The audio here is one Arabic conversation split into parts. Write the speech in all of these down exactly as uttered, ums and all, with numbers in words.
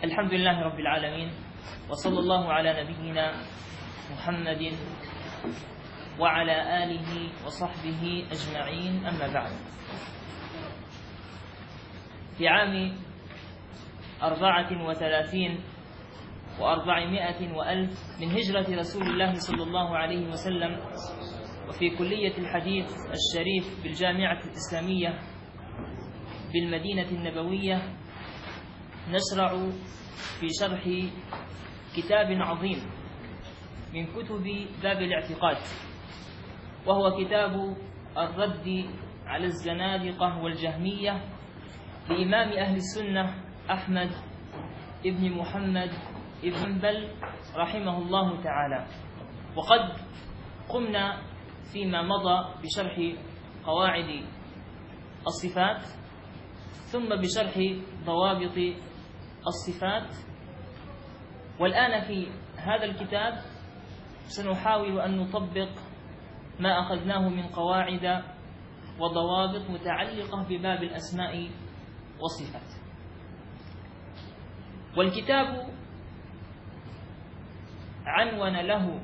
الحمد لله رب العالمين، وصلى الله على نبينا محمد وعلى آله وصحبه أجمعين، أما بعد. في عام أربعة وثلاثين وأربعمائة وألف من هجرة رسول الله صلى الله عليه وسلم، وفي كلية الحديث الشريف بالجامعة الإسلامية بالمدينة النبوية، نشرع في شرح كتاب عظيم من كتب باب الاعتقاد، وهو كتاب الرد على الزنادقة والجهمية لإمام أهل السنة أحمد ابن محمد ابن حنبل رحمه الله تعالى. وقد قمنا فيما مضى بشرح قواعد الصفات، ثم بشرح ضوابط الصفات، والآن في هذا الكتاب سنحاول أن نطبق ما أخذناه من قواعد وضوابط متعلقة بباب الأسماء والصفات. والكتاب عنون له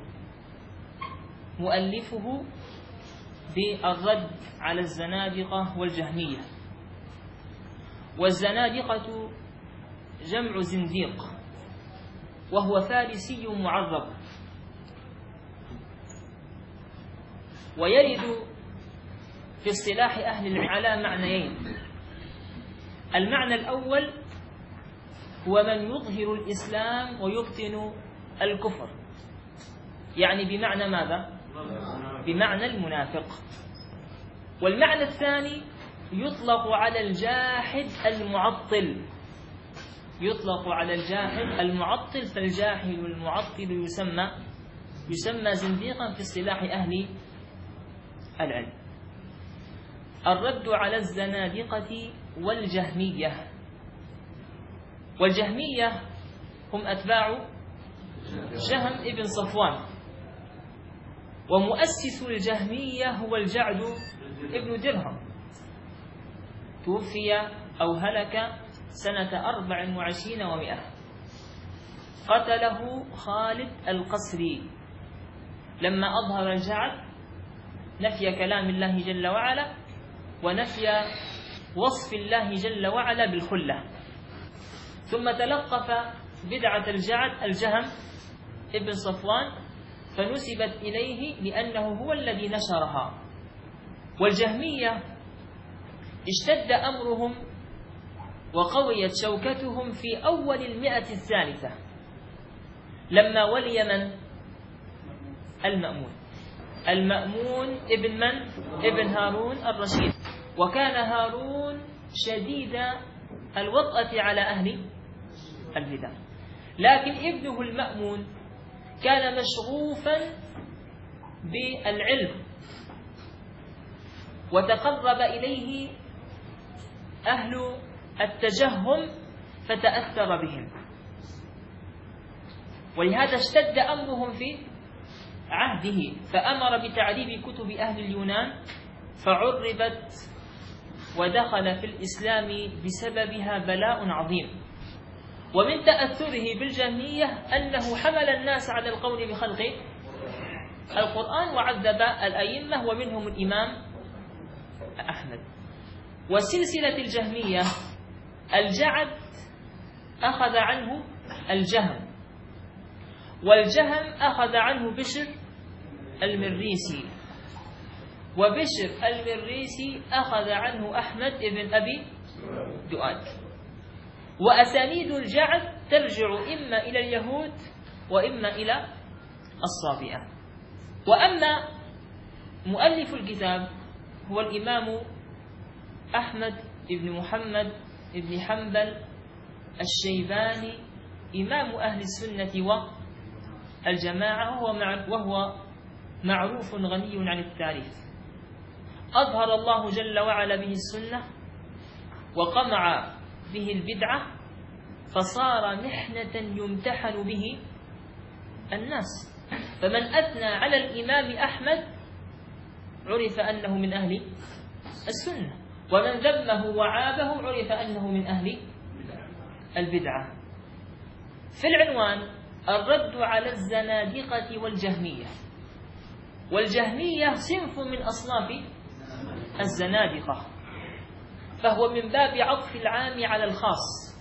مؤلفه بالرد على الزنادقة والجهمية. والزنادقة جمع زنديق، وهو فارسي معرب، ويرد في اصطلاح أهل العلم على معنيين. المعنى الأول هو من يظهر الإسلام ويبطن الكفر، يعني بمعنى ماذا؟ بمعنى المنافق. والمعنى الثاني يطلق على الجاحد المعطل، يطلق على الجاحد المعطل، فالجاحد المعطل يسمى يسمى زنديقا في اصطلاح أهل العلم. الرد على الزنادقة والجهمية. والجهمية هم أتباع جهم ابن صفوان، ومؤسس الجهمية هو الجعد ابن درهم، توفي أو هلك سنة أربع وعشرين ومئة. قتله خالد القسري لما أظهر الجعد نفي كلام الله جل وعلا ونفي وصف الله جل وعلا بالخلة، ثم تلقف بدعة الجعد الجهم ابن صفوان فنسبت إليه لأنه هو الذي نشرها. والجهمية اشتد أمرهم وقويت شوكتهم في أول المئة الثالثة لما ولي من؟ المأمون. المأمون ابن من؟ ابن هارون الرشيد. وكان هارون شديد الوطأة على أهل البدع، لكن ابنه المأمون كان مشغوفا بالعلم، وتقرب إليه أهل التجهم فتأثر بهم، ولهذا اشتد أمرهم في عهده، فأمر بتعريب كتب أهل اليونان فعربت ودخل في الإسلام بسببها بلاء عظيم. ومن تأثره بالجهمية أنه حمل الناس على القول بخلق القرآن وعذب الأئمة، ومنهم الإمام أحمد. وسلسلة الجهمية الجعد أخذ عنه الجهم، والجهم أخذ عنه بشر المريسي، وبشر المريسي أخذ عنه أحمد بن أبي دؤاد. وأسانيد الجعد ترجع إما إلى اليهود وإما إلى الصابئة. وأما مؤلف الكتاب هو الإمام أحمد بن محمد بن حنبل الشيباني، إمام أهل السنة والجماعة، وهو معروف غني عن التعريف. أظهر الله جل وعلا به السنة وقمع به البدعة، فصار محنة يمتحن به الناس. فمن أثنى على الإمام أحمد عرف أنه من أهل السنة، ومن ذمه وعابه عرف أنه من أهل البدعة. في العنوان الرد على الزنادقة والجهمية. والجهمية صنف من أصناف الزنادقة، فهو من باب عطف العام على الخاص،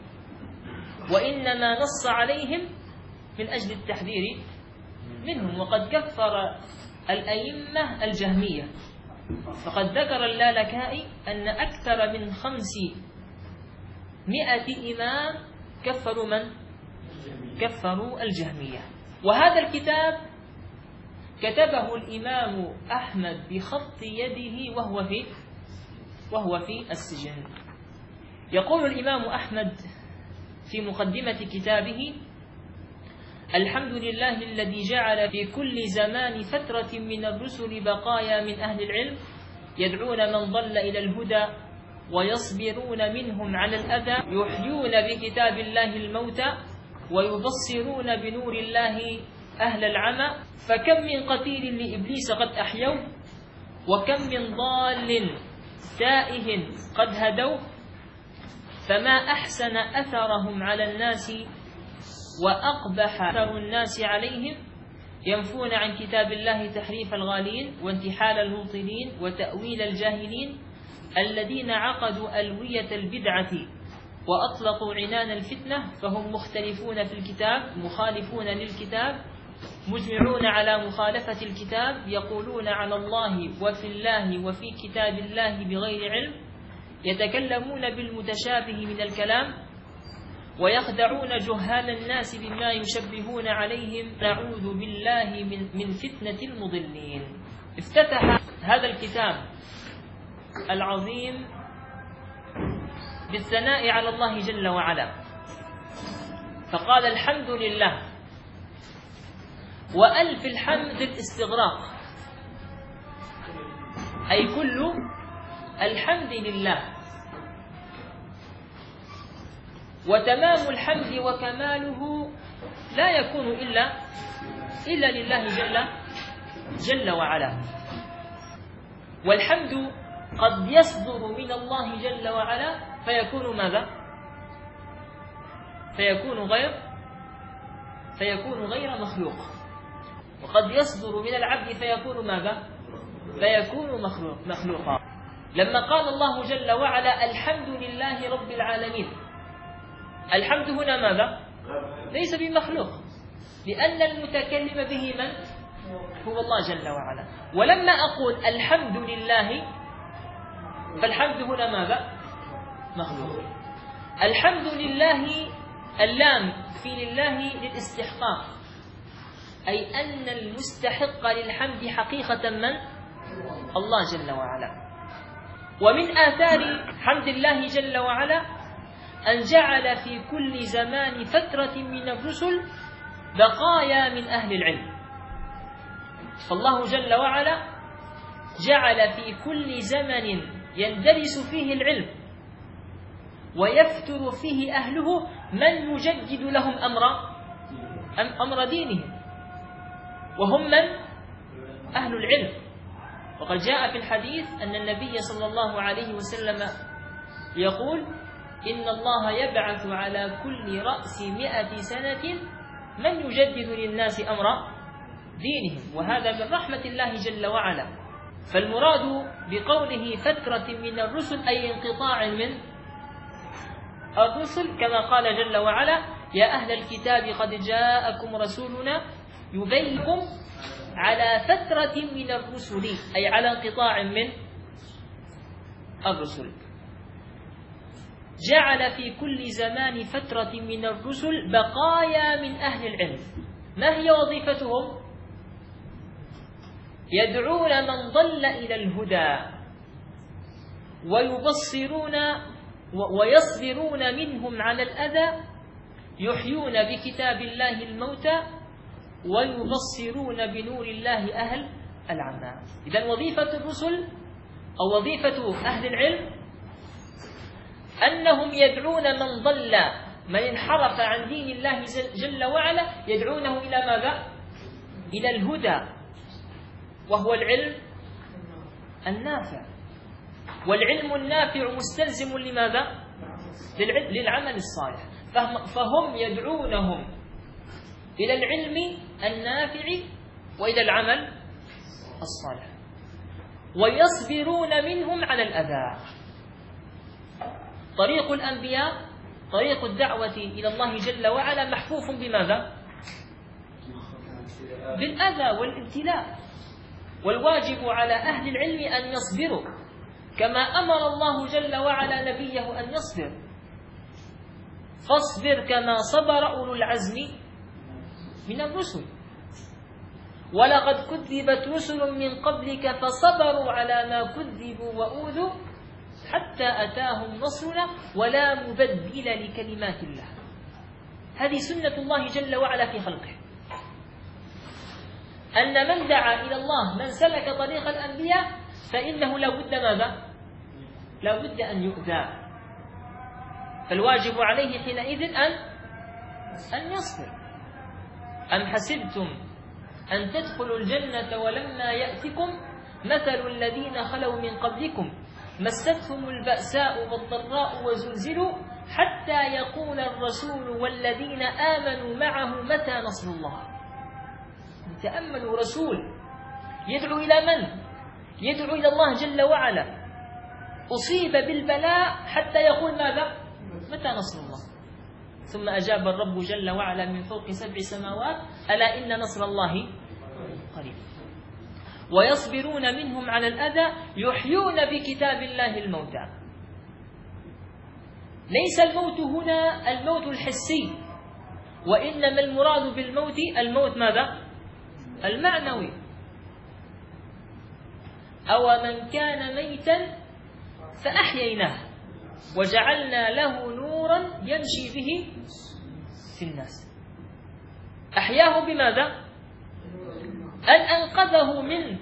وإنما نص عليهم من أجل التحذير منهم. وقد كفر الأئمة الجهمية، فقد ذكر اللالكائي أن أكثر من خمسمائة إمام كفروا من؟ كفروا الجهمية. وهذا الكتاب كتبه الإمام أحمد بخط يده وهو في وهو في السجن. يقول الإمام أحمد في مقدمة كتابه: الحمد لله الذي جعل في كل زمان فترة من الرسل بقايا من أهل العلم يدعون من ضل إلى الهدى ويصبرون منهم على الأذى، يحيون بكتاب الله الموتى ويبصرون بنور الله أهل العمى. فكم من قتيل لإبليس قد أحيوه، وكم من ضال تائه قد هدوه، فما أحسن أثرهم على الناس وأقبح أثر الناس عليهم، ينفون عن كتاب الله تحريف الغالين وانتحال المبطلين وتأويل الجاهلين الذين عقدوا ألوية البدعة وأطلقوا عنان الفتنة، فهم مختلفون في الكتاب مخالفون للكتاب مجمعون على مخالفة الكتاب، يقولون على الله وفي الله وفي كتاب الله بغير علم، يتكلمون بالمتشابه من الكلام ويخدعون جهال الناس بما يشبهون عليهم، نعوذ بالله من, من فتنة المضلين. افتتح هذا الكتاب العظيم بالثناء على الله جل وعلا، فقال: الحمد لله. وألف الحمد الاستغراق، أي كل الحمد لله، وتمام الحمد وكماله لا يكون إلا إلا لله جل جل وعلا. والحمد قد يصدر من الله جل وعلا فيكون ماذا؟ فيكون غير فيكون غير مخلوق، وقد يصدر من العبد فيكون ماذا؟ فيكون مخلوق مخلوقا. لما قال الله جل وعلا: الحمد لله رب العالمين، الحمد هنا ماذا؟ ليس بمخلوق، لأن المتكلم به من؟ هو الله جل وعلا. ولما أقول الحمد لله فالحمد هنا ماذا؟ مخلوق. الحمد لله، اللام في لله للاستحقاق، أي أن المستحق للحمد حقيقة من؟ الله جل وعلا. ومن آثار حمد الله جل وعلا أن جعل في كل زمان فترة من الرسل بقايا من أهل العلم. فالله جل وعلا جعل في كل زمن يندرس فيه العلم ويفتر فيه أهله من يجدد لهم أمر أمر دينهم، وهم من؟ أهل العلم. وقد جاء في الحديث أن النبي صلى الله عليه وسلم يقول: إن الله يبعث على كل رأس مئة سنة من يجدد للناس أمر دينهم، وهذا من رحمة الله جل وعلا. فالمراد بقوله فترة من الرسل أي انقطاع من الرسل، كما قال جل وعلا: يا أهل الكتاب قد جاءكم رسولنا يبينكم على فترة من الرسل، أي على انقطاع من الرسل. جعل في كل زمان فترة من الرسل بقايا من أهل العلم. ما هي وظيفتهم؟ يدعون من ضل إلى الهدى ويبصرون ويصبرون منهم على الأذى، يحيون بكتاب الله الموتى ويبصرون بنور الله أهل العمى. إذن وظيفة الرسل أو وظيفة أهل العلم أنهم يدعون من ضل، من انحرف عن دين الله جل وعلا، يدعونه إلى ماذا؟ إلى الهدى، وهو العلم النافع. والعلم النافع مستلزم لماذا؟ للعمل الصالح. فهم يدعونهم إلى العلم النافع وإلى العمل الصالح، ويصبرون منهم على الأذى. طريق الأنبياء، طريق الدعوة إلى الله جل وعلا محفوف بماذا؟ بالأذى والابتلاء. والواجب على أهل العلم أن يصبروا كما أمر الله جل وعلا نبيه أن يصبر. فاصبر كما صبر أولو العزم من الرسل، ولقد كذبت رسل من قبلك فصبروا على ما كذبوا وأوذوا حتى أتاهم نصرنا ولا مبدل لكلمات الله. هذه سنة الله جل وعلا في خلقه، أن من دعا إلى الله، من سلك طريق الأنبياء، فإنه لا بد ماذا؟ لا بد أن يؤذى. فالواجب عليه حينئذ أن أن يصبر. أم حسبتم أن تدخلوا الجنة ولما يأتكم مثل الذين خلوا من قبلكم مستهم البأساء والضراء وزلزلوا حتى يقول الرسول والذين آمنوا معه متى نصر الله. تأملوا، رسول يدعو إلى من؟ يدعو إلى الله جل وعلا، أصيب بالبلاء حتى يقول ماذا؟ متى نصر الله؟ ثم أجاب الرب جل وعلا من فوق سبع سماوات: ألا إن نصر الله قريب. ويصبرون منهم على الأذى يحيون بكتاب الله الموتى. ليس الموت هنا الموت الحسي، وإنما المراد بالموت الموت ماذا؟ المعنوي. أو من كان ميتا فأحييناه وجعلنا له نورا يمشي به في الناس. أحياه بماذا؟ أن أنقذه من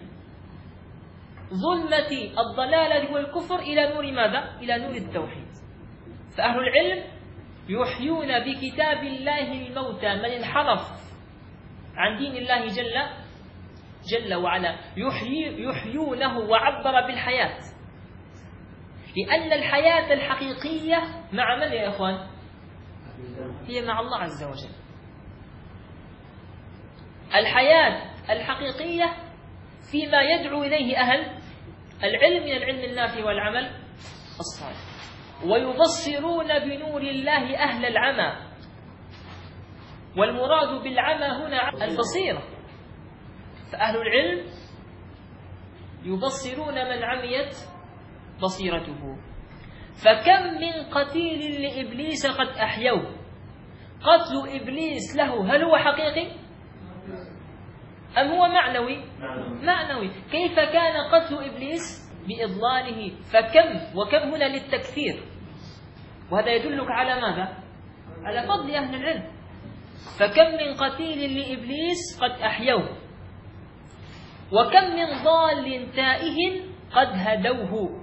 ظلمة الضلالة والكفر إلى نور ماذا؟ إلى نور التوحيد. فأهل العلم يحيون بكتاب الله الموتى، من انحرف عن دين الله جل جل وعلا يحيي يحيونه، وعبر بالحياة، لأن الحياة الحقيقية مع من يا إخوان؟ هي مع الله عز وجل. الحياة الحقيقية فيما يدعو إليه أهل العلم من العلم النافع والعمل الصالح، ويبصرون بنور الله أهل العمى. والمراد بالعمى هنا البصيرة، فأهل العلم يبصرون من عميت بصيرته. فكم من قتيل لإبليس قد أحيوه. قتل إبليس له هل هو حقيقي أم هو معنوي؟ معنوي. كيف كان قتل إبليس؟ بإضلاله. فكم وكم هنا للتكثير، وهذا يدلك على ماذا؟ على فضل أهل العلم. فكم من قتيل لإبليس قد أحيوه، وكم من ضال تائه قد هدوه.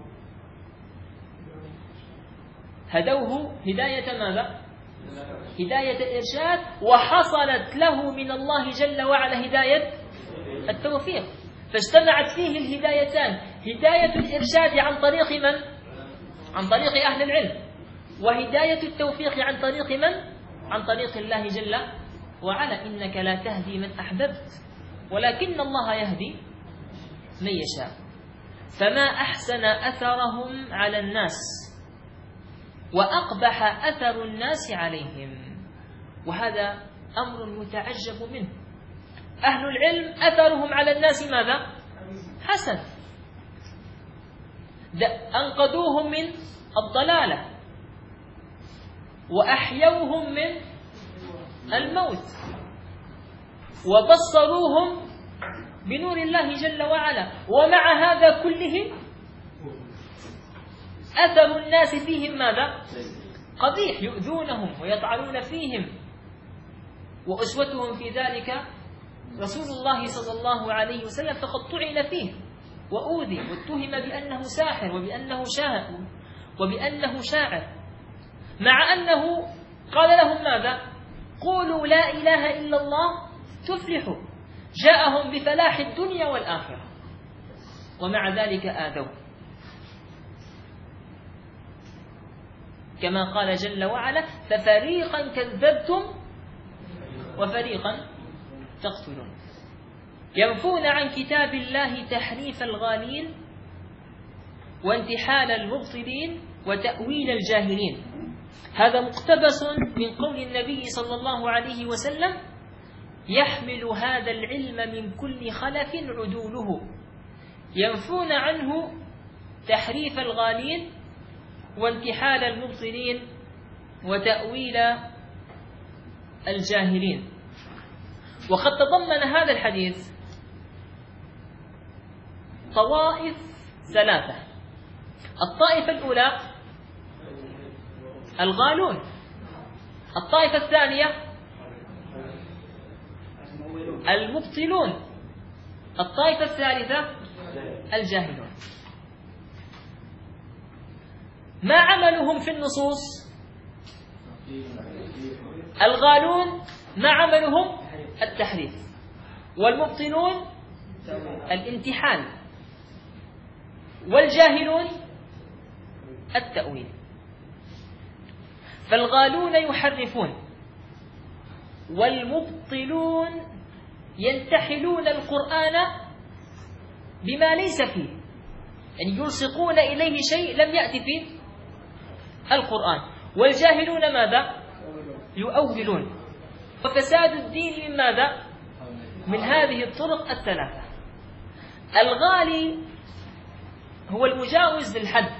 هدوه هداية ماذا؟ هداية الإرشاد، وحصلت له من الله جل وعلا هداية التوفيق. فاجتمعت فيه الهدايتان، هداية الإرشاد عن طريق من؟ عن طريق أهل العلم، وهداية التوفيق عن طريق من؟ عن طريق الله جل وعلا. إنك لا تهدي من أحببت ولكن الله يهدي من يشاء. فما أحسن أثرهم على الناس، وأقبح أثر الناس عليهم، وهذا أمر يتعجب منه. أهل العلم أثرهم على الناس ماذا؟ حسن، أنقذوهم من الضلالة وأحيوهم من الموت وبصروهم بنور الله جل وعلا. ومع هذا كله أثر الناس فيهم ماذا؟ قبيح، يؤذونهم ويطعنون فيهم. وأسوتهم في ذلك رسول الله صلى الله عليه وسلم، فقد طعن فيه وأوذي واتهم بأنه ساحر وبأنه شاعر وبأنه شاعر، مع أنه قال لهم ماذا؟ قولوا لا إله إلا الله تفلحوا. جاءهم بفلاح الدنيا والآخرة، ومع ذلك آذوه. كما قال جل وعلا: ففريقا كذبتم وفريقا تقتلون. ينفون عن كتاب الله تحريف الغالين وانتحال المبطلين وتأويل الجاهلين. هذا مقتبس من قول النبي صلى الله عليه وسلم: يحمل هذا العلم من كل خلف عدوله. ينفون عنه تحريف الغالين وانتحال المبطلين وتأويل الجاهلين. وقد تضمن هذا الحديث طوائف ثلاثة. الطائفة الأولى الغالون، الطائفة الثانية المبطلون، الطائفة الثالثة الجاهلون. ما عملهم في النصوص؟ الغالون ما عملهم؟ التحريف. والمبطلون الانتحال. والجاهلون التأويل. فالغالون يحرفون، والمبطلون ينتحلون القرآن بما ليس فيه، يعني يلصقون إليه شيء لم يأتي في القرآن. والجاهلون ماذا؟ يؤولون. وفساد الدين من ماذا؟ من هذه الطرق الثلاثة. الغالي هو المجاوز للحد،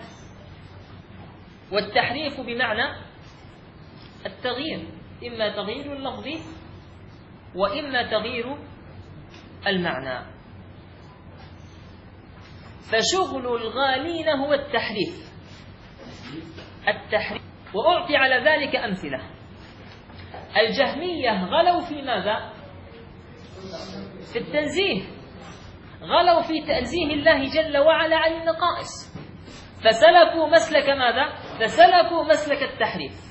والتحريف بمعنى التغيير، إما تغيير اللفظ وإما تغيير المعنى. فشغل الغالين هو التحريف التحريف وأعطي على ذلك أمثلة. الجهمية غلوا في ماذا؟ في التنزيه، غلوا في تنزيه الله جل وعلا عن النقائص، فسلكوا مسلك ماذا؟ فسلكوا مسلك التحريف.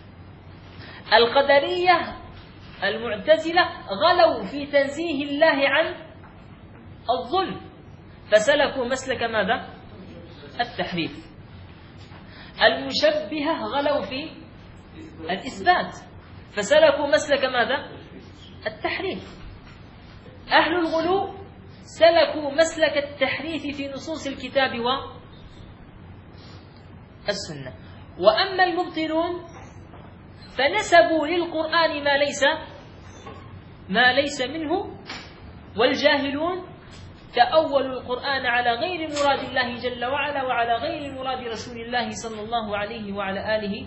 القدرية المعتزلة غلوا في تنزيه الله عن الظلم، فسلكوا مسلك ماذا؟ التحريف. المشبهة غلوا في الإثبات، فسلكوا مسلك ماذا؟ التحريف. أهل الغلو سلكوا مسلك التحريف في نصوص الكتاب والسنة. وأما المبطلون فنسبوا للقرآن ما ليس ما ليس منه. والجاهلون تأولوا القرآن على غير مراد الله جل وعلا وعلى غير مراد رسول الله صلى الله عليه وعلى آله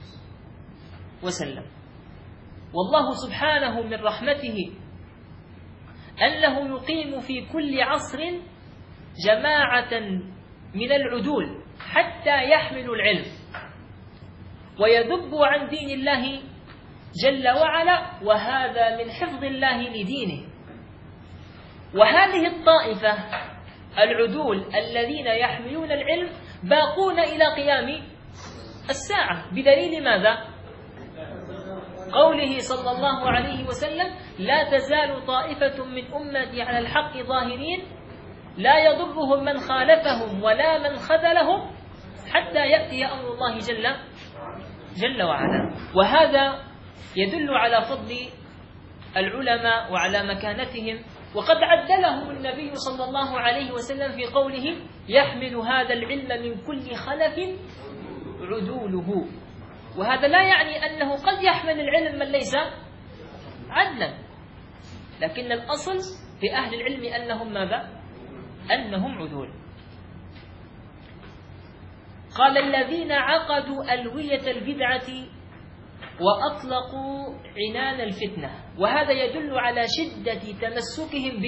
وسلم. والله سبحانه من رحمته أنه يقيم في كل عصر جماعة من العدول حتى يحملوا العلم ويذبوا عن دين الله جل وعلا، وهذا من حفظ الله لدينه. وهذه الطائفة العدول الذين يحملون العلم باقون إلى قيام الساعة، بدليل ماذا؟ قوله صلى الله عليه وسلم: لا تزال طائفة من أمتي على الحق ظاهرين لا يضرهم من خالفهم ولا من خذلهم حتى يأتي أمر الله جل جل وعلا. وهذا يدل على فضل العلماء وعلى مكانتهم، وقد عدلهم النبي صلى الله عليه وسلم في قوله: يحمل هذا العلم من كل خلف عدوله. وهذا لا يعني أنه قد يحمل العلم من ليس عدلا، لكن الأصل في أهل العلم أنهم ماذا؟ أنهم عدول. قال: الذين عقدوا ألوية البدعة وأطلقوا عنان الفتنة. وهذا يدل على شدة تمسكهم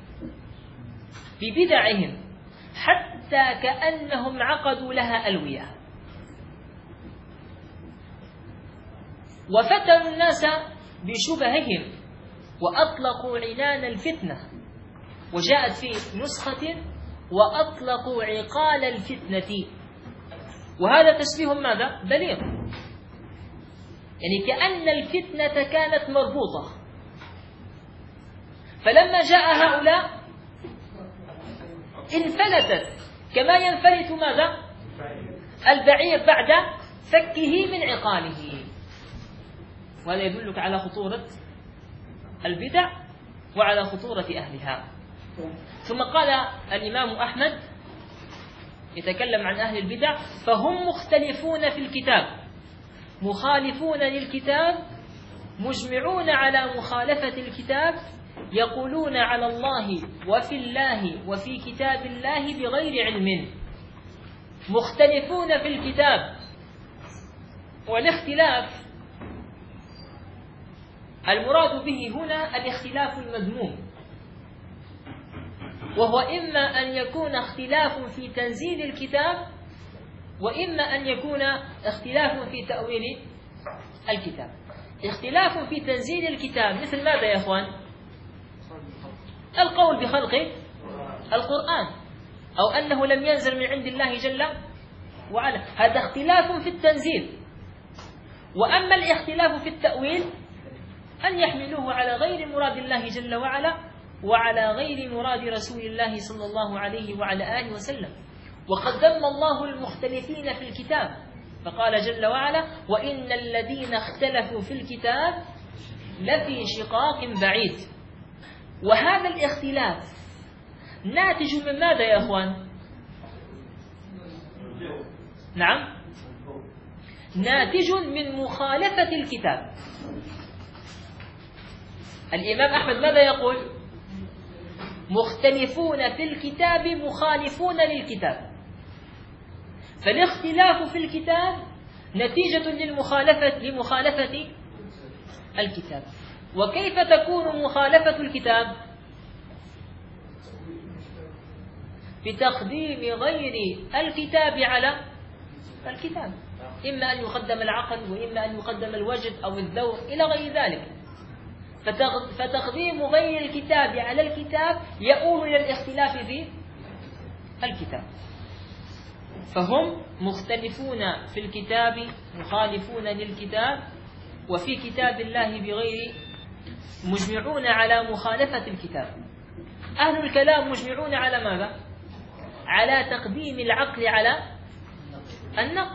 ببدعهم حتى كأنهم عقدوا لها ألوية، وفتنوا الناس بشبههم وأطلقوا عنان الفتنة. وجاءت في نسخة: وأطلقوا عقال الفتنة. وهذا تشبيه ماذا؟ بليغ، يعني كأن الفتنة كانت مربوطة، فلما جاء هؤلاء انفلتت كما ينفلت ماذا؟ البعير بعد فكه من عقاله. وهذا يدلك على خطورة البدع وعلى خطورة أهلها. ثم قال الإمام أحمد يتكلم عن أهل البدع: فهم مختلفون في الكتاب مخالفون للكتاب مجمعون على مخالفة الكتاب يقولون على الله وفي الله وفي كتاب الله بغير علم. مختلفون في الكتاب، والاختلاف المراد به هنا الاختلاف المذموم، وهو إما أن يكون اختلاف في تنزيل الكتاب، وإما أن يكون اختلاف في تأويل الكتاب. اختلاف في تنزيل الكتاب مثل ماذا يا أخوان؟ القول بخلق القرآن، أو أنه لم ينزل من عند الله جل وعلا، هذا اختلاف في التنزيل. وأما الاختلاف في التأويل أن يحملوه على غير مراد الله جل وعلا وعلى غير مراد رسول الله صلى الله عليه وعلى آله وسلم. وقد ذم الله المختلفين في الكتاب، فقال جل وعلا: وإن الذين اختلفوا في الكتاب لفي شقاق بعيد. وهذا الاختلاف ناتج من ماذا يا أخوان؟ نعم، ناتج من مخالفة الكتاب. الإمام أحمد ماذا يقول؟ مختلفون في الكتاب مخالفون للكتاب. فالاختلاف في الكتاب نتيجة للمخالفة لمخالفة الكتاب. وكيف تكون مخالفة الكتاب؟ بتقديم غير الكتاب على الكتاب، إما أن يقدم العقل وإما أن يقدم الوجد أو الذوق إلى غير ذلك. فتقديم غير الكتاب على الكتاب يؤول إلى الاختلاف في الكتاب. فهم مختلفون في الكتاب مخالفون للكتاب، وفي كتاب الله بغير مجمعون على مخالفة الكتاب. أهل الكلام مجمعون على ماذا؟ على تقديم العقل على النقل.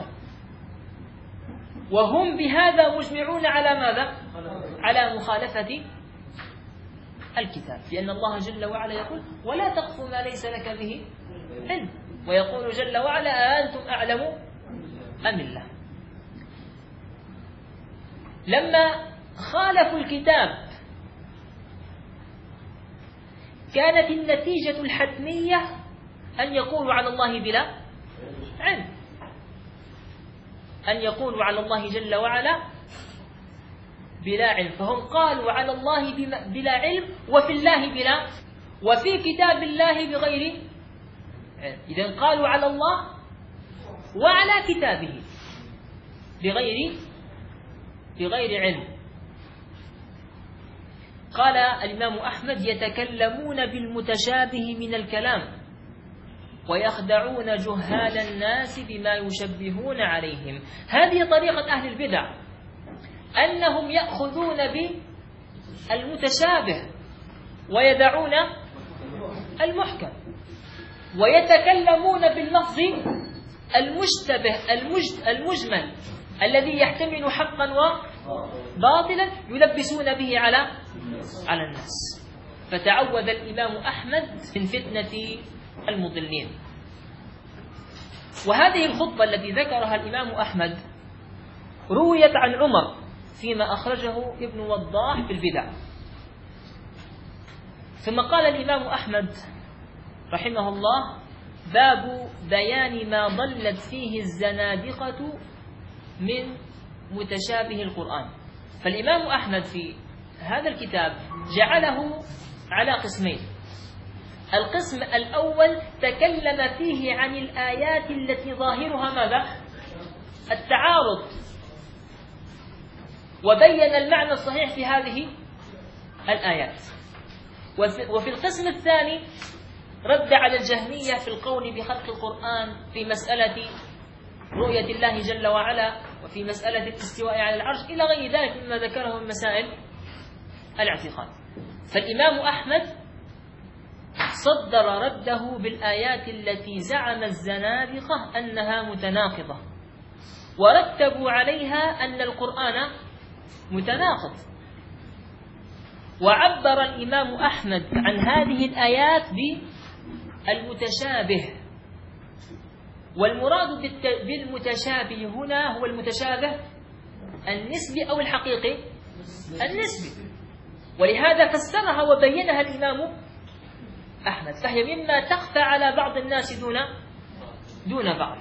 وهم بهذا مجمعون على ماذا؟ على مخالفة الكتاب، لأن الله جل وعلا يقول: ولا تقف ما ليس لك به علم، ويقول جل وعلا: أأنتم أعلم أم الله. لما خالفوا الكتاب كانت النتيجة الحتمية أن يقولوا على الله بلا علم، أن يقولوا على الله جل وعلا بلا علم. فهم قالوا على الله بلا علم، وفي الله بلا، وفي كتاب الله بغير علم. إذن قالوا على الله وعلى كتابه بغير بغير علم. قال الإمام أحمد: يتكلمون بالمتشابه من الكلام ويخدعون جهال الناس بما يشبهون عليهم. هذه طريقة أهل البدع، أنهم يأخذون بالمتشابه ويدعون المحكم، ويتكلمون باللفظ المشتبه المجمل الذي يحتمل حقا وباطلا يلبسون به على على الناس. فتعوذ الإمام أحمد من فتنة المضلين. وهذه الخطبة التي ذكرها الإمام أحمد رويت عن عمر فيما أخرجه ابن وضاح في البدع. ثم قال الإمام أحمد رحمه الله: باب بيان ما ضلت فيه الزنادقة من متشابه القرآن. فالإمام أحمد في هذا الكتاب جعله على قسمين. القسم الأول تكلم فيه عن الآيات التي ظاهرها ماذا؟ التعارض، وبين المعنى الصحيح في هذه الآيات. وفي القسم الثاني رد على الجهمية في القول بخلق القرآن في مسألة رؤية الله جل وعلا، وفي مسألة الاستواء على العرش، إلى غير ذلك مما ذكره من مسائل الاعتقاد. فالإمام أحمد صدر رده بالآيات التي زعم الزنادقة أنها متناقضة، ورتبوا عليها أن القرآن متناقض. وعبر الإمام أحمد عن هذه الآيات بالمتشابه، والمراد بالمتشابه هنا هو المتشابه النسبي أو الحقيقي النسبي، ولهذا فسرها وبينها الإمام أحمد، فهي مما تخفى على بعض الناس دون دون بعض.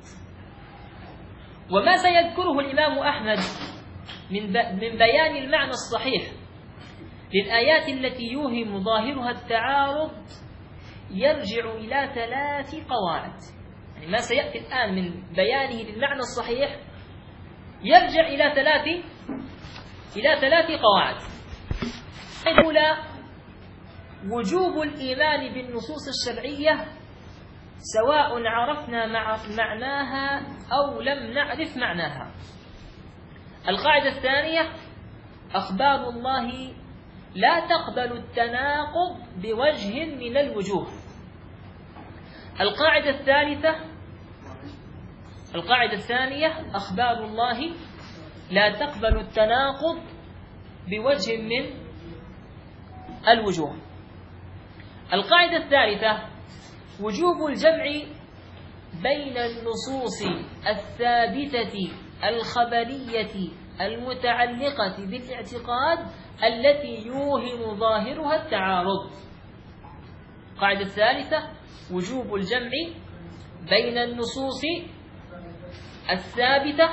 وما سيذكره الإمام أحمد من من بيان المعنى الصحيح للآيات التي يوهم ظاهرها التعارض يرجع إلى ثلاث قواعد. يعني ما سيأتي الآن من بيانه للمعنى الصحيح يرجع إلى ثلاث إلى ثلاث قواعد. الأولى وجوب الإيمان بالنصوص الشرعية سواء عرفنا مع معناها أو لم نعرف معناها. القاعدة الثانية أخبار الله لا تقبل التناقض بوجه من الوجوه. القاعدة الثالثة القاعدة الثانية أخبار الله لا تقبل التناقض بوجه من الوجوه. القاعدة الثالثة وجوب الجمع بين النصوص الثابتة الخبرية المتعلقة بالاعتقاد التي يوهم ظاهرها التعارض. القاعدة الثالثة وجوب الجمع بين النصوص الثابتة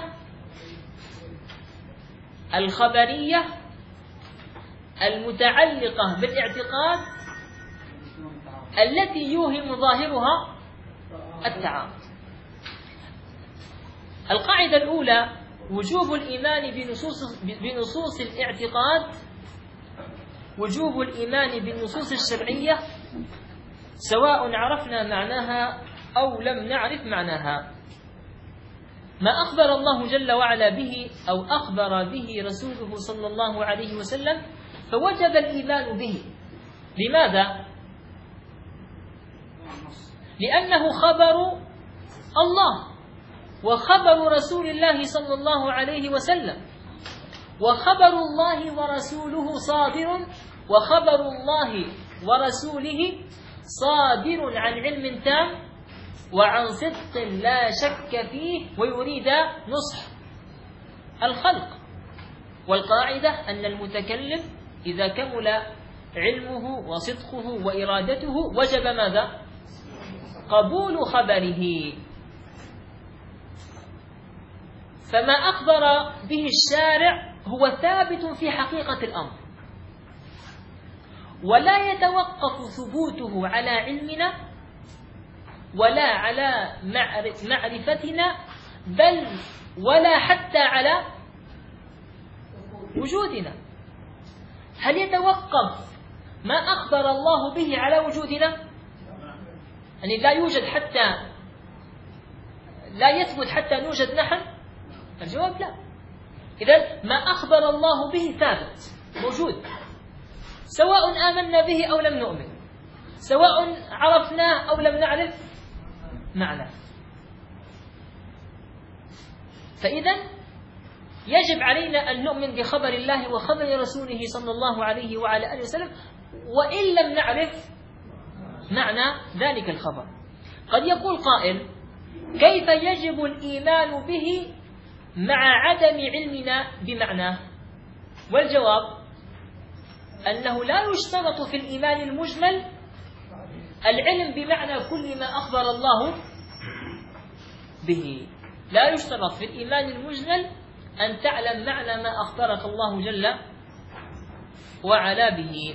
الخبرية المتعلقة بالاعتقاد التي يوهم ظاهرها التعارض. القاعدة الأولى وجوب الإيمان بنصوص بنصوص الاعتقاد وجوب الإيمان بالنصوص الشرعية سواء عرفنا معناها أو لم نعرف معناها. ما أخبر الله جل وعلا به أو أخبر به رسوله صلى الله عليه وسلم فوجب الإيمان به. لماذا؟ لأنه خبر الله وخبر رسول الله صلى الله عليه وسلم، وخبر الله ورسوله صادر وخبر الله ورسوله صادر عن علم تام وعن صدق لا شك فيه ويريد نصح الخلق. والقاعدة أن المتكلم إذا كمل علمه وصدقه وإرادته وجب ماذا؟ قبول خبره. فما أخبر به الشارع هو ثابت في حقيقة الأمر، ولا يتوقف ثبوته على علمنا ولا على معرفتنا بل ولا حتى على وجودنا. هل يتوقف ما أخبر الله به على وجودنا؟ يعني لا يوجد حتى لا يثبت حتى نوجد نحن؟ الجواب لا. إذن ما أخبر الله به ثابت موجود، سواء آمنا به أو لم نؤمن، سواء عرفناه أو لم نعرف معناه. فإذا يجب علينا أن نؤمن بخبر الله وخبر رسوله صلى الله عليه وعلى آله وسلم وإن لم نعرف معنى ذلك الخبر. قد يقول قائل كيف يجب الإيمان به مع عدم علمنا بمعناه؟ والجواب أنه لا يشترط في الإيمان المجمل العلم بمعنى كل ما أخبر الله به. لا يشترط في الإيمان المجمل أن تعلم معنى ما أخبرك الله جل وعلا به،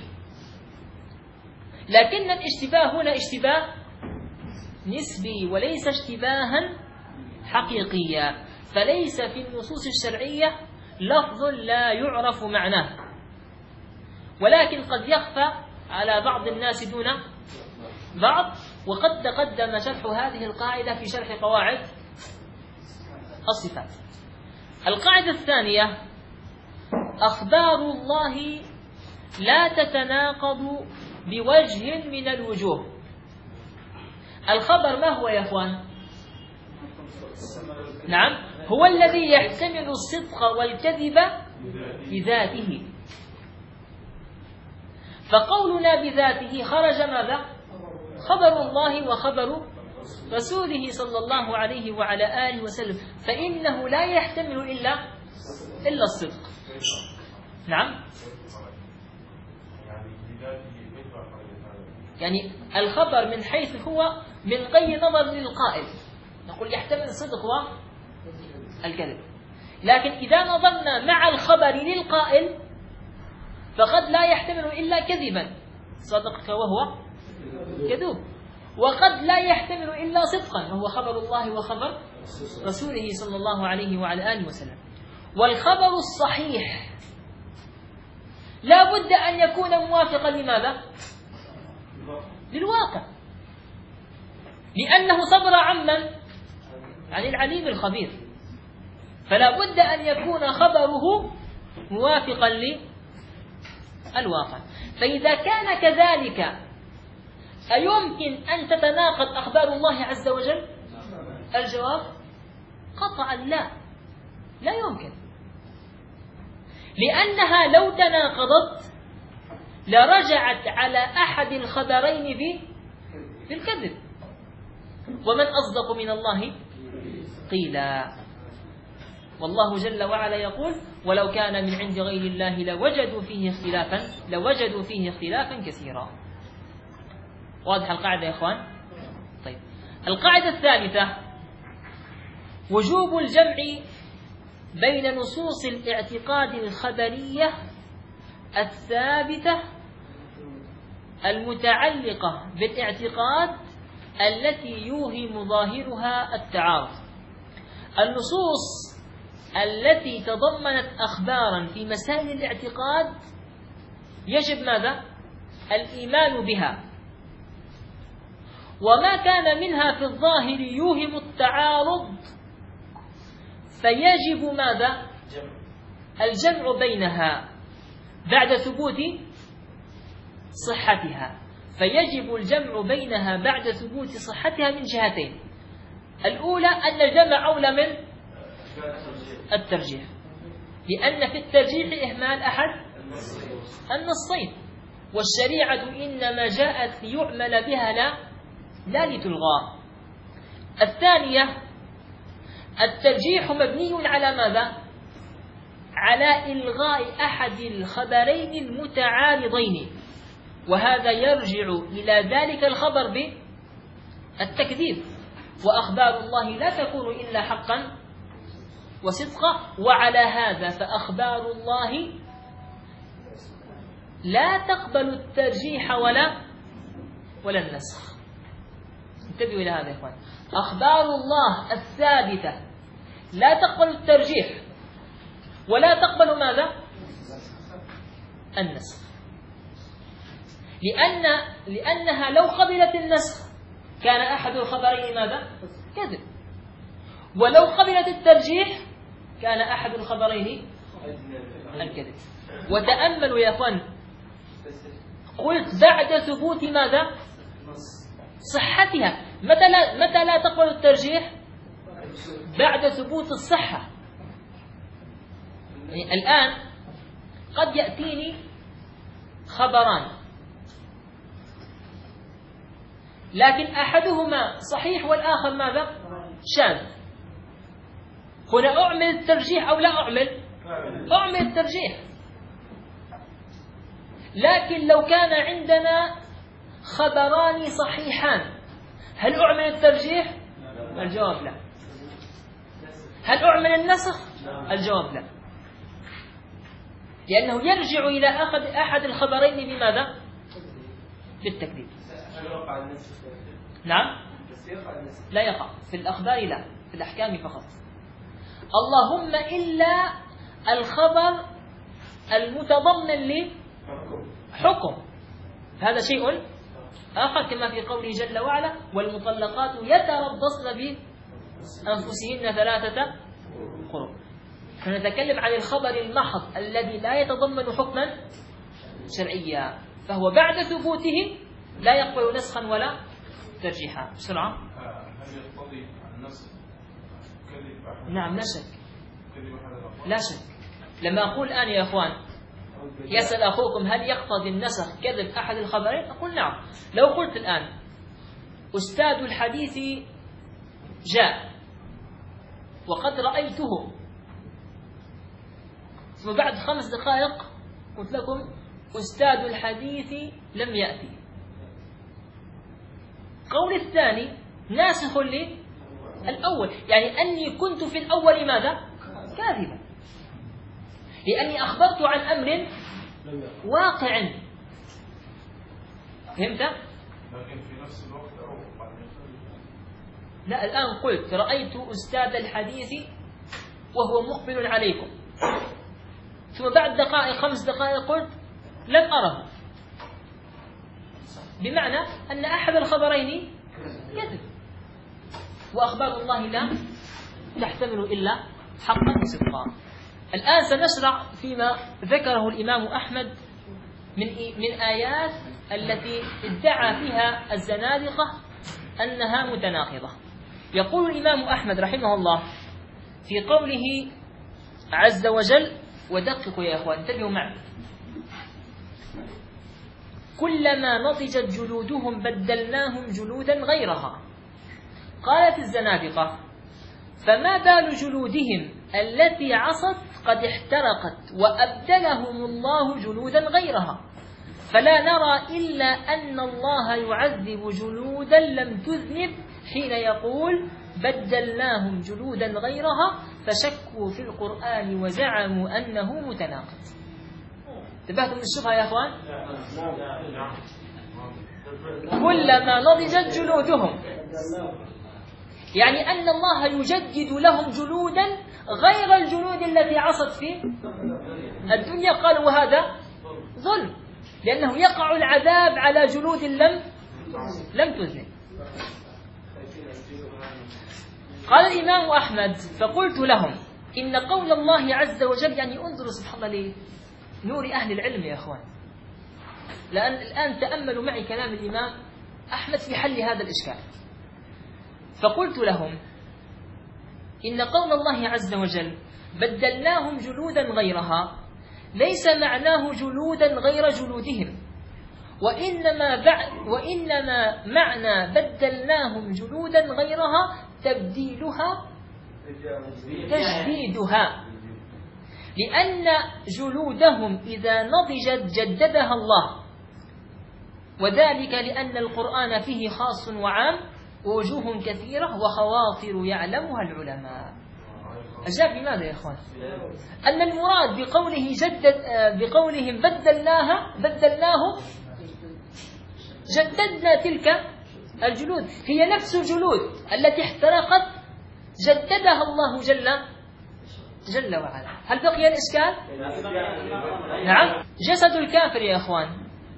لكن الاشتباه هنا اشتباه نسبي وليس اشتباها حقيقيا. فليس في النصوص الشرعية لفظ لا يعرف معناه، ولكن قد يخفى على بعض الناس دون بعض. وقد تقدم شرح هذه القاعدة في شرح قواعد الصفات. القاعدة الثانية أخبار الله لا تتناقض بوجه من الوجوه. الخبر ما هو يا أخوان؟ نعم، هو الذي يحتمل الصدق والكذب بذاته. فقولنا بذاته خرج ماذا؟ خبر الله وخبر رسوله صلى الله عليه وعلى آله وسلم، فإنه لا يحتمل إلا إلا الصدق. نعم، يعني الخبر من حيث هو من غير نظر للقائل نقول يحتمل الصدق والكذب، لكن إذا نظرنا مع الخبر للقائل فقد لا يحتمل إلا كذبا صدقك وهو كذوب، وقد لا يحتمل إلا صدقا وهو خبر الله وخبر رسوله صلى الله عليه وعلى آله وسلم. والخبر الصحيح لا بد أن يكون موافقا لماذا؟ للواقع، لأنه صدر عمن؟ عن العليم الخبير، فلا بد أن يكون خبره موافقا للواقع. فإذا كان كذلك أيمكن أن تتناقض أخبار الله عز وجل؟ الجواب قطعا لا، لا يمكن، لأنها لو تناقضت لرجعت على أحد الخبرين بالكذب، ومن أصدق من الله قيلا. والله جل وعلا يقول: ولو كان من عند غير الله لوجدوا فيه اختلافا لوجدوا فيه اختلافا كثيرا. واضح القاعدة يا إخوان؟ طيب، القاعدة الثالثة وجوب الجمع بين نصوص الاعتقاد الخبرية الثابتة المتعلقة بالاعتقاد التي يوهم ظاهرها التعارض. النصوص التي تضمنت أخبارا في مسائل الاعتقاد يجب ماذا؟ الإيمان بها، وما كان منها في الظاهر يوهم التعارض فيجب ماذا؟ الجمع بينها بعد ثبوت صحتها. فيجب الجمع بينها بعد ثبوت صحتها من جهتين: الأولى أن الجمع أولى من الترجيح، لأن في الترجيح إهمال أحد النصين، والشريعة إنما جاءت ليعمل بها لا لا لتلغى. الثانية الترجيح مبني على ماذا؟ على إلغاء أحد الخبرين المتعارضين، وهذا يرجع إلى ذلك الخبر بالتكذيب، وأخبار الله لا تكون إلا حقا وصدقا. وعلى هذا فأخبار الله لا تقبل الترجيح ولا ولا النسخ. انتبهوا إلى هذا يا إخوان، أخبار الله الثابتة لا تقبل الترجيح ولا تقبل ماذا؟ النسخ، لأن لأنها لو قبلت النسخ كان أحد الخبرين ماذا؟ كذب، ولو قبلت الترجيح كان أحد الخبرين الكذب. وتأملوا يا أخوان، قلت بعد ثبوت ماذا؟ صحتها. متى لا, متى لا تقبل الترجيح؟ بعد ثبوت الصحة. يعني الآن قد يأتيني خبران لكن أحدهما صحيح والآخر ماذا؟ شاذ. هنا أعمل الترجيح أو لا أعمل؟ أعمل الترجيح. لكن لو كان عندنا خبران صحيحان هل أعمل الترجيح؟ الجواب لا. هل أعمل النسخ؟ الجواب لا، لأنه يرجع إلى أخذ أحد الخبرين بماذا؟ بالتكذيب. نعم، لا يقع في الأخبار، لا في الأحكام فقط، اللهم إلا الخبر المتضمن لحكم، هذا شيء آخر، كما في قوله جل وعلا: والمطلقات يتربصن بأنفسهن ثلاثة قروء. فنتكلم عن الخبر المحض الذي لا يتضمن حكما شرعيا، فهو بعد ثبوته لا يقبل نسخا ولا ترجيحا. بسرعة. هل يقتضي النسخ نعم لا شك، لا شك. لما أقول الآن يا أخوان يسأل أخوكم هل يقتضي النسخ كذب أحد الخبرين، أقول نعم. لو قلت الآن أستاذ الحديث جاء وقد رأيته، ثم بعد خمس دقائق قلت لكم أستاذ الحديث لم يأتي، قول الثاني ناسخ لي الأول، يعني أني كنت في الأول ماذا؟ كاذبا، لأني أخبرت عن أمر واقع. فهمت؟ لكن في نفس الوقت أو لا، الآن قلت رأيت أستاذ الحديث وهو مقبل عليكم، ثم بعد دقائق خمس دقائق قلت لم أره، بمعنى أن أحد الخبرين كذب، وأخبار الله لا تحتمل إلا حقا وصدقا. الآن سنشرع فيما ذكره الإمام أحمد من من آيات التي ادعى فيها الزنادقة أنها متناقضة. يقول الإمام أحمد رحمه الله في قوله عز وجل، ودققوا يا أخوان انتبهوا معي: كلما نضجت جلودهم بدلناهم جلودا غيرها. قالت الزنادقة: فما بال جلودهم التي عصت قد احترقت وأبدلهم الله جلودا غيرها، فلا نرى إلا أن الله يعذب جلودا لم تذنب حين يقول بدلناهم جلودا غيرها، فشكوا في القرآن وزعموا أنه متناقض. انتبهتم من الشبهة يا أخوان؟ كلما نضجت جلودهم، يعني أن الله يجدد لهم جلودا غير الجلود التي عصت في الدنيا. قالوا وهذا ظلم، لأنه يقع العذاب على جلود لم لم تذنب. قال الإمام أحمد: فقلت لهم إن قول الله عز وجل، يعني انظروا سبحان الله لنور أهل العلم يا أخوان، لأن الآن تأملوا معي كلام الإمام أحمد في حل هذا الإشكال. فقلت لهم إن قول الله عز وجل بدلناهم جلودا غيرها ليس معناه جلودا غير جلودهم، وإنما, بعد وإنما معنى بدلناهم جلودا غيرها تبديلها تجديدها، لأن جلودهم إذا نضجت جددها الله، وذلك لأن القرآن فيه خاص وعام ووجوه كثيرة وخواطر يعلمها العلماء. أجاب بماذا يا إخوان؟ أن المراد بقوله جدد بقولهم بدلناها بدلناه جددنا تلك الجلود، هي نفس الجلود التي احترقت جددها الله جل جل وعلا. هل بقي الإشكال؟ نعم. جسد الكافر يا إخوان،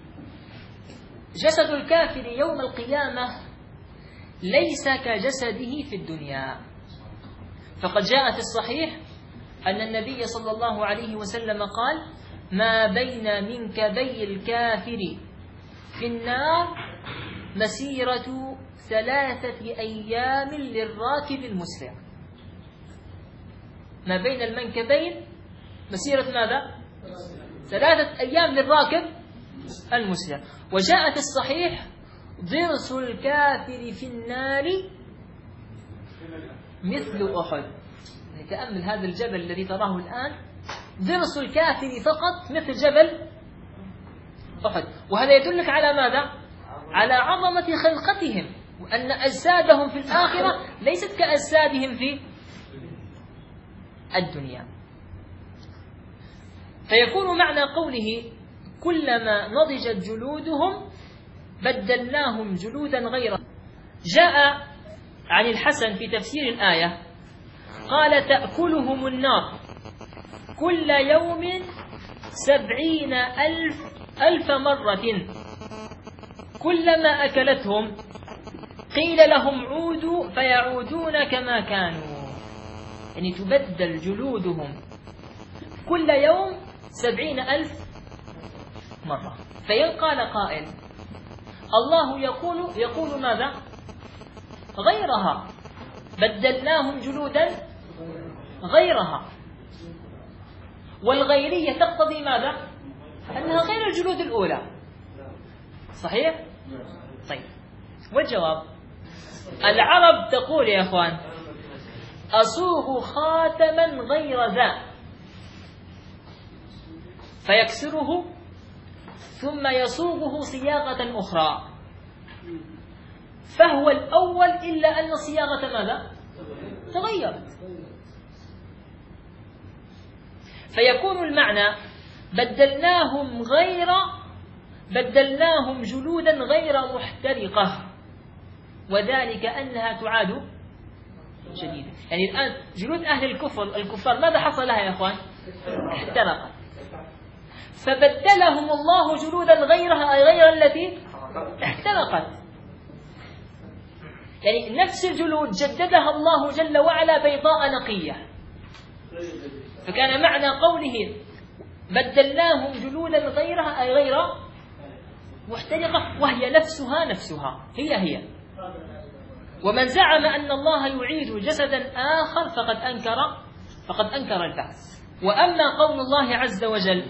جسد الكافر يوم القيامة ليس كجسده في الدنيا، فقد جاء في الصحيح أن النبي صلى الله عليه وسلم قال: ما بين منكبي الكافر في النار مسيرة ثلاثة أيام للراكب المسرع. ما بين المنكبين مسيرة ماذا؟ ثلاثة أيام للراكب المسرع. وجاء في الصحيح: ضرس الكافر في النار مثل أحد. تأمل هذا الجبل الذي تراه الآن، ضرس الكافر فقط مثل جبل أحد. وهذا يدلك على ماذا؟ على عظمة خلقتهم، وأن أجسادهم في الآخرة ليست كأجسادهم في الدنيا. فيكون معنى قوله كلما نضجت جلودهم بدلناهم جلودا غيرها. جاء عن الحسن في تفسير الآية قال: تأكلهم النار كل يوم سبعين ألف, ألف مرة، كلما أكلتهم قيل لهم عودوا فيعودون كما كانوا، يعني تبدل جلودهم كل يوم سبعين ألف مرة. فإن قال قائل: الله يقول يقول ماذا؟ غيرها، بدلناهم جلودا غيرها. والغيرية تقتضي ماذا؟ أنها غير الجلود الأولى. صحيح؟ طيب، والجواب العرب تقول يا أخوان: أصوغ خاتما غير ذا فيكسره ثم يصوغه صياغة أخرى، فهو الأول إلا أن الصياغة ماذا؟ تغيرت. فيكون المعنى بدلناهم غير بدلناهم جلودا غير محترقة، وذلك أنها تعاد جديدة. يعني الآن جلود أهل الكفر الكفار ماذا حصل لها يا أخوان؟ احترقت، فبدلهم الله جلودا غيرها أي غير التي احترقت. يعني نفس الجلود جددها الله جل وعلا بيضاء نقية. فكان معنى قوله بدلناهم جلودا غيرها أي غير محترقة، وهي نفسها نفسها هي هي. ومن زعم أن الله يعيد جسدا آخر فقد أنكر فقد أنكر البعث. وأما قول الله عز وجل: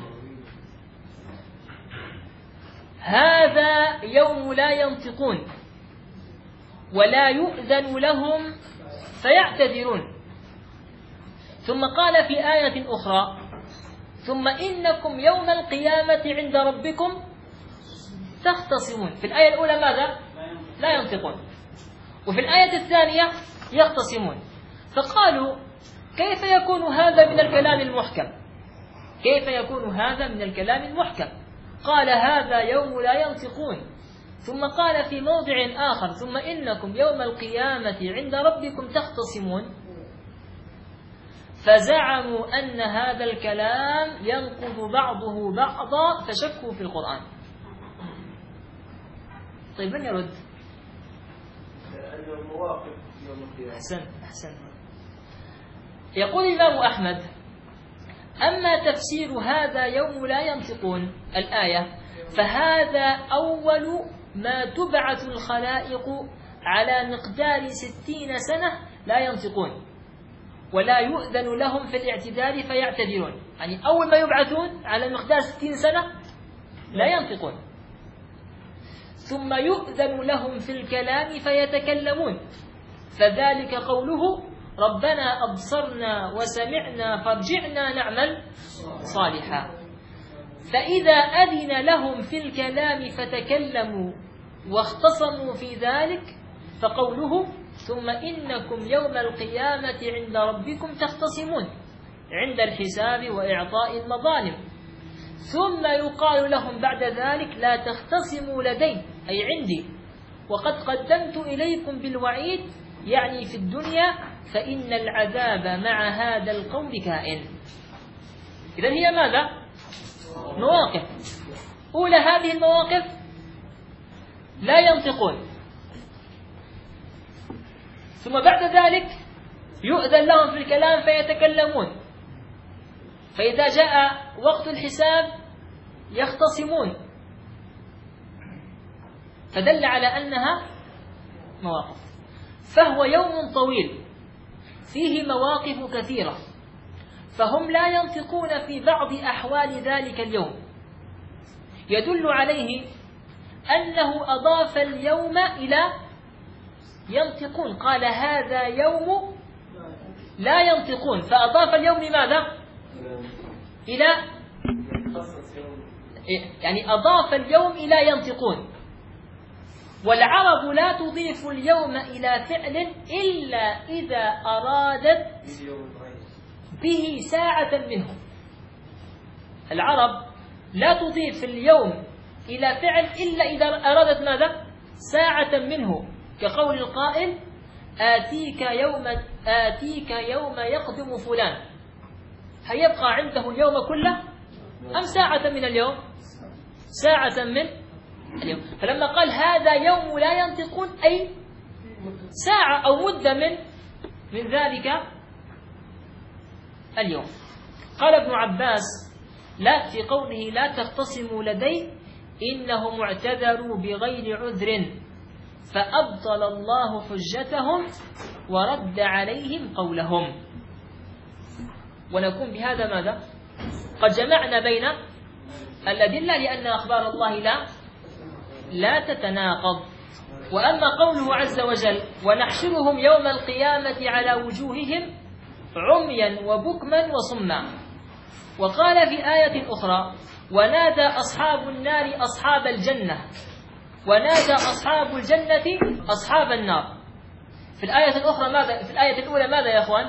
هذا يوم لا ينطقون ولا يؤذن لهم فيعتذرون، ثم قال في آية أخرى: ثم إنكم يوم القيامة عند ربكم تختصمون. في الآية الأولى ماذا؟ لا ينطقون، وفي الآية الثانية يختصمون. فقالوا: كيف يكون هذا من الكلام المحكم؟ كيف يكون هذا من الكلام المحكم؟ قال: هذا يوم لا ينطقون، ثم قال في موضع آخر: ثم إنكم يوم القيامة عند ربكم تختصمون. فزعموا أن هذا الكلام ينقض بعضه بعضا فشكوا في القرآن. طيب، من يرد؟ أحسن أحسن. يقول الإمام أحمد: أما تفسير هذا يوم لا ينطقون الآية فهذا أول ما تبعث الخلائق على مقدار ستين سنة لا ينطقون ولا يؤذن لهم في الاعتذار فيعتذرون. يعني أول ما يبعثون على مقدار ستين سنة لا ينطقون، ثم يؤذن لهم في الكلام فيتكلمون، فذلك قوله: ربنا أبصرنا وسمعنا فارجعنا نعمل صالحا. فإذا أذن لهم في الكلام فتكلموا واختصموا في ذلك فقوله: ثم إنكم يوم القيامة عند ربكم تختصمون عند الحساب وإعطاء المظالم. ثم يقال لهم بعد ذلك: لا تختصموا لدي أي عندي، وقد قدمت إليكم بالوعيد يعني في الدنيا، فإن العذاب مع هذا القول كائن. إذن هي ماذا؟ مواقف. أولى هذه المواقف لا ينطقون، ثم بعد ذلك يؤذن لهم في الكلام فيتكلمون، فإذا جاء وقت الحساب يختصمون، فدل على أنها مواقف. فهو يوم طويل فيه مواقف كثيرة، فهم لا ينطقون في بعض أحوال ذلك اليوم، يدل عليه أنه أضاف اليوم إلى ينطقون. قال: هذا يوم لا ينطقون، فأضاف اليوم لماذا؟ إلى يعني أضاف اليوم إلى ينطقون. والعرب لا تضيف اليوم إلى فعل إلا إذا أرادت به ساعة منه. العرب لا تضيف اليوم إلى فعل إلا إذا أرادت ماذا؟ ساعة منه، كقول القائل: آتيك يوم آتيك يوم يقدم فلان. هل يبقى عنده اليوم كله أم ساعة من اليوم؟ ساعة من اليوم. فلما قال هذا يوم لا ينطقون أي ساعة أو مدة من من ذلك اليوم. قال ابن عباس: لا في قوله لا تختصموا لدي إنهم اعتذروا بغير عذر فأبطل الله حجتهم ورد عليهم قولهم. ونكون بهذا ماذا؟ قد جمعنا بين الأدلة، لأن أخبار الله لا لا تتناقض. وأما قوله عز وجل ونحشرهم يوم القيامة على وجوههم عميا وبكما وصما، وقال في آية أخرى ونادى أصحاب النار أصحاب الجنة ونادى أصحاب الجنة أصحاب النار. في الآية الأخرى ماذا؟ في الآية الأولى ماذا يا أخوان؟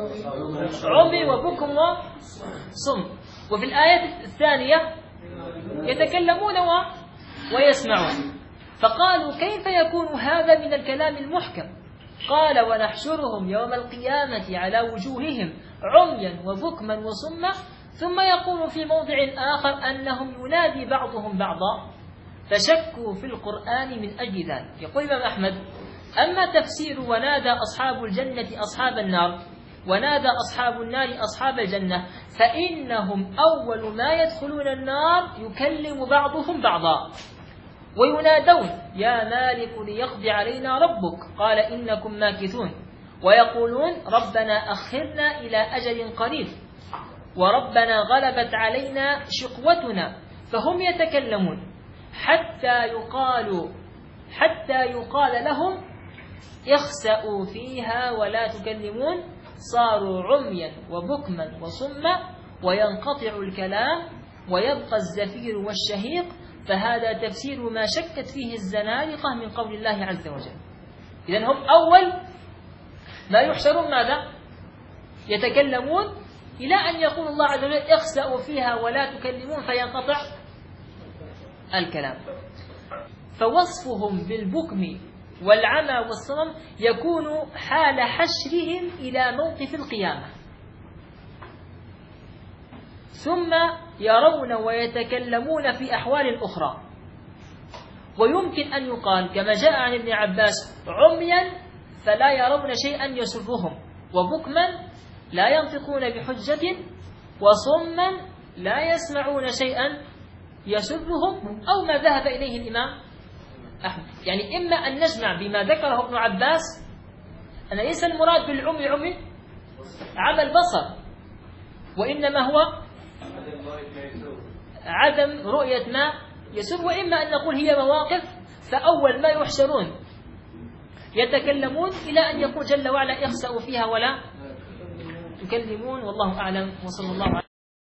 عمي وبكم وصم. وفي الآية الثانية يتكلمون ويسمعون. فقالوا كيف يكون هذا من الكلام المحكم؟ قال ونحشرهم يوم القيامة على وجوههم عميا وبكما وصما، ثم يقول في موضع آخر أنهم ينادي بعضهم بعضا، فشكوا في القرآن من أجل ذلك. يقول الإمام أحمد أما تفسير ونادى أصحاب الجنة أصحاب النار ونادى أصحاب النار أصحاب الجنة، فإنهم أول ما يدخلون النار يكلم بعضهم بعضا وينادون يا مالك ليقضي علينا ربك، قال إنكم ماكثون، ويقولون ربنا أخرنا إلى أجل قريب، وربنا غلبت علينا شقوتنا، فهم يتكلمون حتى يقال حتى يقال لهم اخسأوا فيها ولا تكلمون، صاروا عميا وبكما وصما وينقطع الكلام ويبقى الزفير والشهيق. فهذا تفسير ما شكت فيه الزنادقة من قول الله عز وجل. إذن هم أول ما يحشرون ماذا؟ يتكلمون إلى أن يقول الله عز وجل اخسأوا فيها ولا تكلمون فينقطع الكلام. فوصفهم بالبكم والعمى والصمم يكون حال حشرهم إلى موقف القيامة، ثم يرون ويتكلمون في أحوال أخرى. ويمكن أن يقال كما جاء عن ابن عباس عميا فلا يرون شيئا يسرهم، وبكما لا ينطقون بحجة، وصما لا يسمعون شيئا يسرهم، أو ما ذهب إليه الإمام أحمد. يعني إما أن نجمع بما ذكره ابن عباس أن ليس المراد بالعمي عمي عمى البصر، وإنما هو عدم رؤية ما يسر. وإما أن نقول هي مواقف، فأول ما يحشرون يتكلمون إلى أن يقول جل وعلا اخسأوا فيها ولا تكلمون. والله أعلم، وصلى الله عليه